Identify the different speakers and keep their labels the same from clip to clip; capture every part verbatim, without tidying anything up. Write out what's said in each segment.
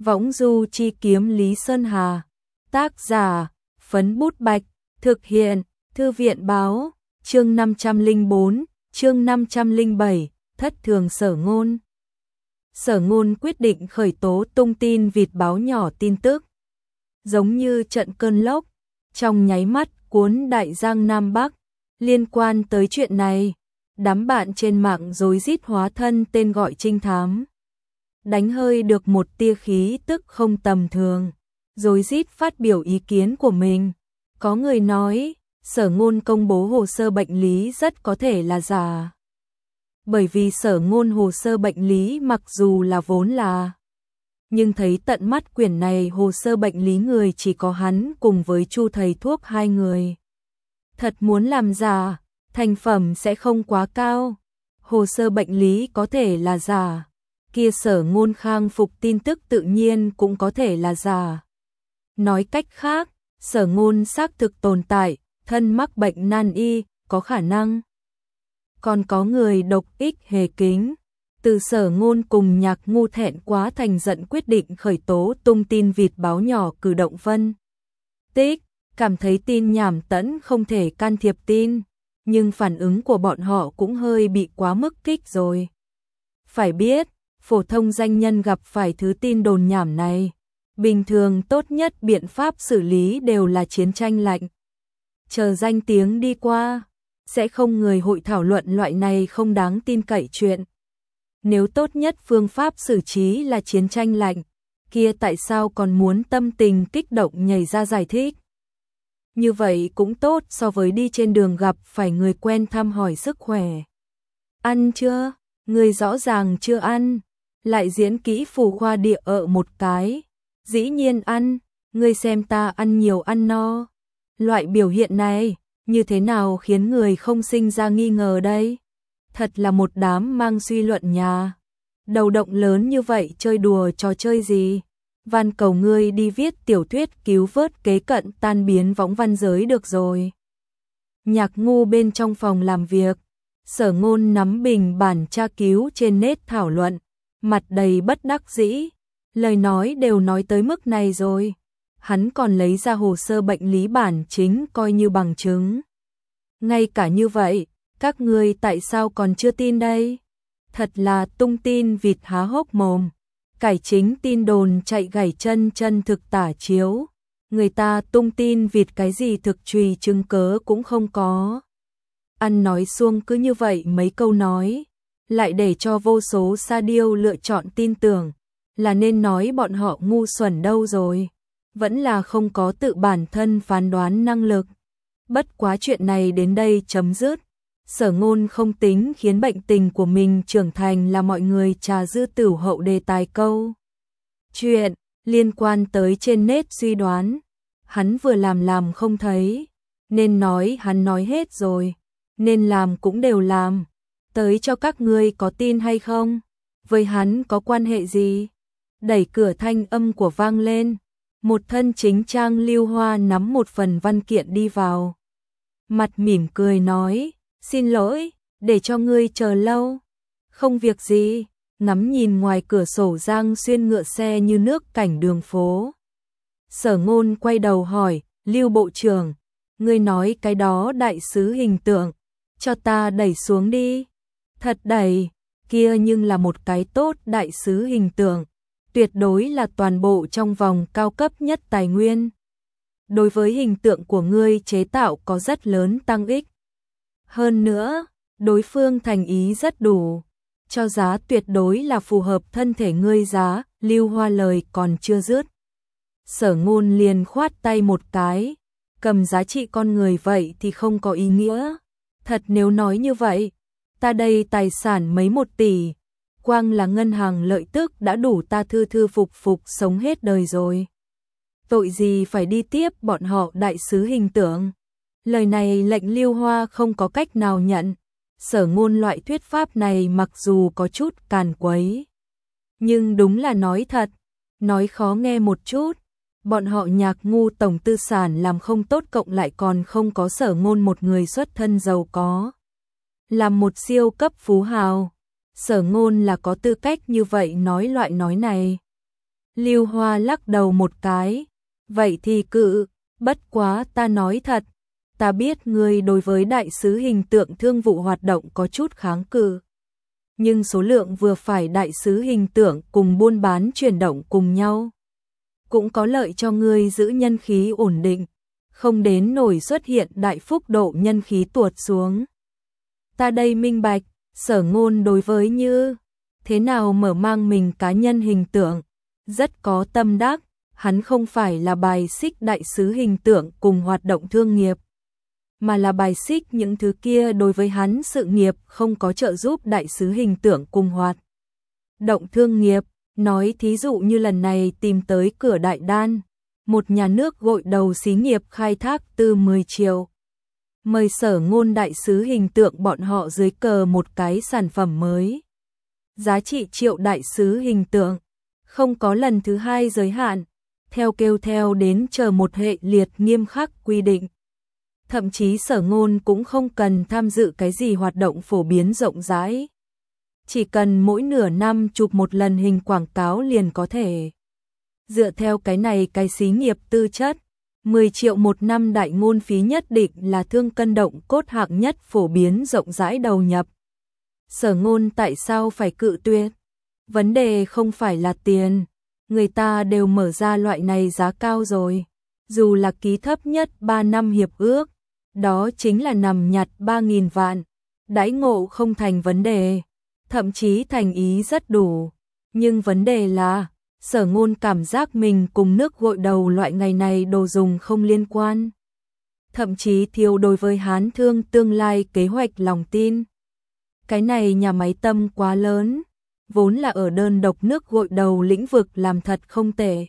Speaker 1: Võng du chi kiếm Lý Sơn Hà. Tác giả, Phấn Bút Bạch. Thực hiện, Thư viện báo. Chương năm trăm lẻ bốn, chương năm trăm lẻ bảy, thất thường Sở Ngôn. Sở Ngôn quyết định khởi tố tung tin vịt báo nhỏ tin tức. Giống như trận cơn lốc, trong nháy mắt cuốn đại giang Nam Bắc. Liên quan tới chuyện này, đám bạn trên mạng rối rít hóa thân tên gọi trinh thám. Đánh hơi được một tia khí tức không tầm thường, rối rít phát biểu ý kiến của mình. Có người nói, Sở Ngôn công bố hồ sơ bệnh lý rất có thể là giả. Bởi vì Sở Ngôn hồ sơ bệnh lý mặc dù là vốn là, nhưng thấy tận mắt quyển này hồ sơ bệnh lý người chỉ có hắn cùng với Chu thầy thuốc hai người. Thật muốn làm giả, thành phẩm sẽ không quá cao. Hồ sơ bệnh lý có thể là giả, kia Sở Ngôn khang phục tin tức tự nhiên cũng có thể là giả. Nói cách khác, Sở Ngôn xác thực tồn tại, thân mắc bệnh nan y, có khả năng. Còn có người độc ích hề kính. Từ Sở Ngôn cùng Nhạc Ngu thẹn quá thành giận quyết định khởi tố tung tin vịt báo nhỏ cử động phân tích, cảm thấy tin nhảm tẫn không thể can thiệp tin, nhưng phản ứng của bọn họ cũng hơi bị quá mức kích rồi. Phải biết, phổ thông danh nhân gặp phải thứ tin đồn nhảm này, bình thường tốt nhất biện pháp xử lý đều là chiến tranh lạnh. Chờ danh tiếng đi qua, sẽ không người hội thảo luận loại này không đáng tin cậy chuyện. Nếu tốt nhất phương pháp xử trí là chiến tranh lạnh, kia tại sao còn muốn tâm tình kích động nhảy ra giải thích? Như vậy cũng tốt so với đi trên đường gặp phải người quen thăm hỏi sức khỏe. Ăn chưa? Người rõ ràng chưa ăn. Lại diễn kỹ phù khoa địa ợ một cái. Dĩ nhiên ăn, ngươi xem ta ăn nhiều ăn no. Loại biểu hiện này, như thế nào khiến người không sinh ra nghi ngờ đây? Thật là một đám mang suy luận nhà. Đầu động lớn như vậy chơi đùa trò chơi gì? Van cầu ngươi đi viết tiểu thuyết cứu vớt kế cận tan biến võng văn giới được rồi. Nhạc Ngu bên trong phòng làm việc, Sở Ngôn nắm bình bản tra cứu trên nét thảo luận, mặt đầy bất đắc dĩ. Lời nói đều nói tới mức này rồi, hắn còn lấy ra hồ sơ bệnh lý bản chính coi như bằng chứng. Ngay cả như vậy, các ngươi tại sao còn chưa tin đây? Thật là tung tin vịt há hốc mồm. Cải chính tin đồn chạy gảy chân chân thực tả chiếu. Người ta tung tin vịt cái gì thực trùy chứng cớ cũng không có. Ăn nói xuông cứ như vậy mấy câu nói, lại để cho vô số sa điêu lựa chọn tin tưởng, là nên nói bọn họ ngu xuẩn đâu rồi. Vẫn là không có tự bản thân phán đoán năng lực. Bất quá chuyện này đến đây chấm dứt. Sở Ngôn không tính khiến bệnh tình của mình trưởng thành là mọi người trà dư tửu hậu đề tài câu. Chuyện liên quan tới trên nét suy đoán, hắn vừa làm làm không thấy, nên nói hắn nói hết rồi, nên làm cũng đều làm, tới cho các ngươi có tin hay không, với hắn có quan hệ gì? Đẩy cửa thanh âm của vang lên, một thân chính trang Lưu Hoa nắm một phần văn kiện đi vào. Mặt mỉm cười nói, xin lỗi, để cho ngươi chờ lâu. Không việc gì, ngắm nhìn ngoài cửa sổ Giang Xuyên ngựa xe như nước cảnh đường phố. Sở Ngôn quay đầu hỏi, Lưu Bộ trưởng, ngươi nói cái đó đại sứ hình tượng, cho ta đẩy xuống đi. Thật đẩy, kia nhưng là một cái tốt đại sứ hình tượng, tuyệt đối là toàn bộ trong vòng cao cấp nhất tài nguyên. Đối với hình tượng của ngươi chế tạo có rất lớn tăng ích. Hơn nữa, đối phương thành ý rất đủ, cho giá tuyệt đối là phù hợp thân thể ngươi giá. Lưu Hoa lời còn chưa dứt, Sở Ngôn liền khoát tay một cái, cầm giá trị con người vậy thì không có ý nghĩa. Thật nếu nói như vậy, ta đây tài sản mấy một tỷ, quang là ngân hàng lợi tức đã đủ ta thư thư phục phục sống hết đời rồi. Tội gì phải đi tiếp bọn họ đại sứ hình tượng? Lời này lệnh Lưu Hoa không có cách nào nhận. Sở Ngôn loại thuyết pháp này mặc dù có chút càn quấy, nhưng đúng là nói thật. Nói khó nghe một chút, bọn họ Nhạc Ngu tổng tư sản làm không tốt cộng lại còn không có Sở Ngôn một người xuất thân giàu có. Làm một siêu cấp phú hào, Sở Ngôn là có tư cách như vậy nói loại nói này. Lưu Hoa lắc đầu một cái. Vậy thì cự, bất quá ta nói thật. Ta biết ngươi đối với đại sứ hình tượng thương vụ hoạt động có chút kháng cự. Nhưng số lượng vừa phải đại sứ hình tượng cùng buôn bán chuyển động cùng nhau. Cũng có lợi cho ngươi giữ nhân khí ổn định. Không đến nổi xuất hiện đại phúc độ nhân khí tuột xuống. Ta đây minh bạch, Sở Ngôn đối với như thế nào mở mang mình cá nhân hình tượng, rất có tâm đắc, hắn không phải là bài xích đại sứ hình tượng cùng hoạt động thương nghiệp, mà là bài xích những thứ kia đối với hắn sự nghiệp không có trợ giúp đại sứ hình tượng cùng hoạt động thương nghiệp, nói thí dụ như lần này tìm tới cửa Đại Đan, một nhà nước gội đầu xí nghiệp khai thác từ mười triệu. Mời Sở Ngôn đại sứ hình tượng bọn họ dưới cờ một cái sản phẩm mới. Giá trị triệu đại sứ hình tượng, không có lần thứ hai giới hạn, theo kêu theo đến chờ một hệ liệt nghiêm khắc quy định. Thậm chí Sở Ngôn cũng không cần tham dự cái gì hoạt động phổ biến rộng rãi. Chỉ cần mỗi nửa năm chụp một lần hình quảng cáo liền có thể. Dựa theo cái này cái xí nghiệp tư chất, mười triệu một năm đại ngôn phí nhất định là thương cân động cốt hạng nhất phổ biến rộng rãi đầu nhập. Sở Ngôn tại sao phải cự tuyệt? Vấn đề không phải là tiền, người ta đều mở ra loại này giá cao rồi. Dù là ký thấp nhất ba năm hiệp ước, đó chính là nằm nhặt ba nghìn vạn. Đãi ngộ không thành vấn đề, thậm chí thành ý rất đủ. Nhưng vấn đề là, Sở Ngôn cảm giác mình cùng nước gội đầu loại ngày này đồ dùng không liên quan. Thậm chí thiếu đối với Hán Thương tương lai kế hoạch lòng tin. Cái này nhà máy tâm quá lớn, vốn là ở đơn độc nước gội đầu lĩnh vực làm thật không tệ.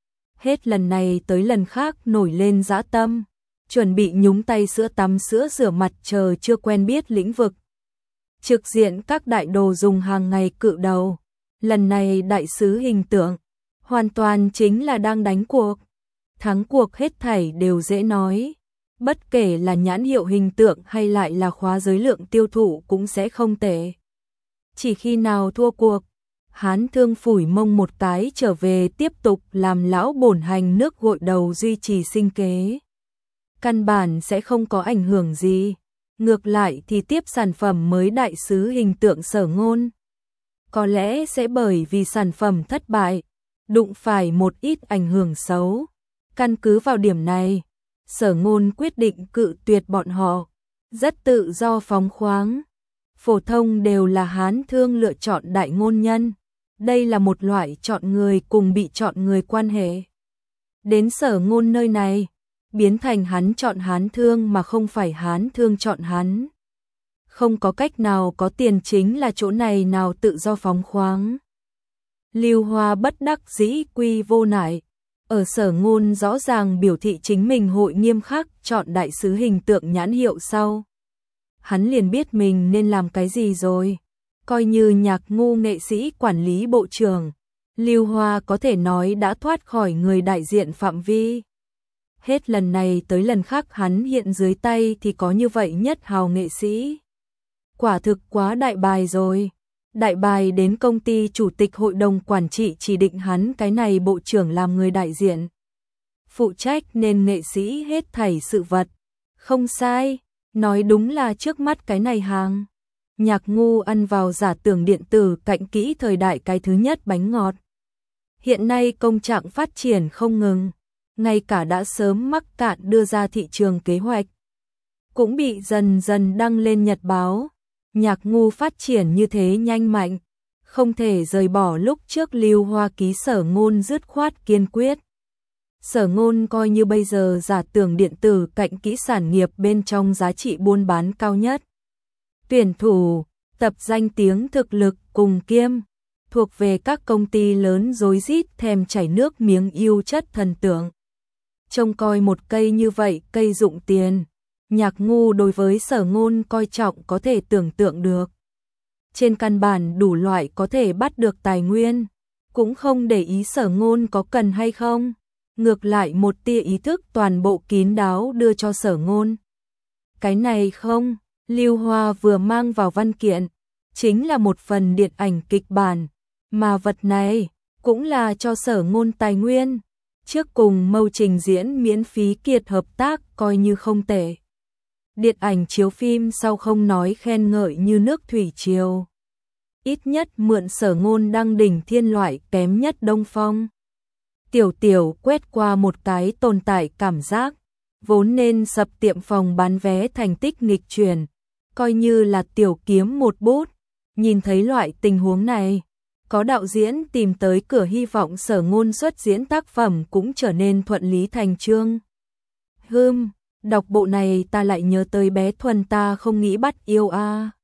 Speaker 1: Hết lần này tới lần khác nổi lên dã tâm, chuẩn bị nhúng tay sữa tắm sữa rửa mặt chờ chưa quen biết lĩnh vực. Trực diện các đại đồ dùng hàng ngày cự đầu, lần này đại sứ hình tượng, hoàn toàn chính là đang đánh cuộc. Thắng cuộc hết thảy đều dễ nói, bất kể là nhãn hiệu hình tượng hay lại là khóa giới lượng tiêu thụ cũng sẽ không tệ. Chỉ khi nào thua cuộc, Hán Thương phủi mông một cái trở về tiếp tục làm lão bổn hành nước gội đầu duy trì sinh kế. Căn bản sẽ không có ảnh hưởng gì. Ngược lại thì tiếp sản phẩm mới đại sứ hình tượng Sở Ngôn. Có lẽ sẽ bởi vì sản phẩm thất bại, đụng phải một ít ảnh hưởng xấu. Căn cứ vào điểm này, Sở Ngôn quyết định cự tuyệt bọn họ. Rất tự do phóng khoáng. Phổ thông đều là Hán Thương lựa chọn đại ngôn nhân. Đây là một loại chọn người cùng bị chọn người quan hệ. Đến Sở Ngôn nơi này, biến thành hắn chọn Hán Thương mà không phải Hán Thương chọn hắn. Không có cách nào có tiền chính là chỗ này nào tự do phóng khoáng. Lưu Hoa bất đắc dĩ quy vô nại. Ở Sở Ngôn rõ ràng biểu thị chính mình hội nghiêm khắc chọn đại sứ hình tượng nhãn hiệu sau. Hắn liền biết mình nên làm cái gì rồi. Coi như Nhạc Ngu nghệ sĩ quản lý bộ trưởng, Lưu Hoa có thể nói đã thoát khỏi người đại diện phạm vi. Hết lần này tới lần khác hắn hiện dưới tay thì có như vậy nhất hào nghệ sĩ. Quả thực quá đại bài rồi. Đại bài đến công ty chủ tịch hội đồng quản trị chỉ định hắn cái này bộ trưởng làm người đại diện. Phụ trách nên nghệ sĩ hết thảy sự vật. Không sai, nói đúng là trước mắt cái này hàng. Nhạc Ngu ăn vào giả tưởng điện tử cạnh kỹ thời đại cái thứ nhất bánh ngọt. Hiện nay công trạng phát triển không ngừng. Ngay cả đã sớm mắc cạn đưa ra thị trường kế hoạch, cũng bị dần dần đăng lên nhật báo. Nhạc Ngu phát triển như thế nhanh mạnh, không thể rời bỏ lúc trước Lưu Hoa ký Sở Ngôn dứt khoát kiên quyết. Sở Ngôn coi như bây giờ giả tưởng điện tử cạnh kỹ sản nghiệp bên trong giá trị buôn bán cao nhất. Tuyển thủ, tập danh tiếng thực lực cùng kiêm, thuộc về các công ty lớn rối rít thèm chảy nước miếng yêu chất thần tượng. Trông coi một cây như vậy cây dụng tiền, Nhạc Ngu đối với Sở Ngôn coi trọng có thể tưởng tượng được. Trên căn bản đủ loại có thể bắt được tài nguyên, cũng không để ý Sở Ngôn có cần hay không. Ngược lại một tia ý thức toàn bộ kín đáo đưa cho Sở Ngôn. Cái này không, Lưu Hoa vừa mang vào văn kiện, chính là một phần điện ảnh kịch bản, mà vật này, cũng là cho Sở Ngôn tài nguyên. Trước cùng Mâu trình diễn miễn phí kiệt hợp tác coi như không tệ. Điện ảnh chiếu phim sau không nói khen ngợi như nước thủy triều. Ít nhất mượn Sở Ngôn đăng đỉnh thiên loại kém nhất Đông Phong. Tiểu Tiểu quét qua một cái tồn tại cảm giác, vốn nên sập tiệm phòng bán vé thành tích nghịch chuyển, coi như là tiểu kiếm một bút. Nhìn thấy loại tình huống này, có đạo diễn tìm tới cửa hy vọng Sở Ngôn xuất diễn tác phẩm cũng trở nên thuận lý thành chương. Hừm, đọc bộ này ta lại nhớ tới bé Thuần ta không nghĩ bắt yêu a.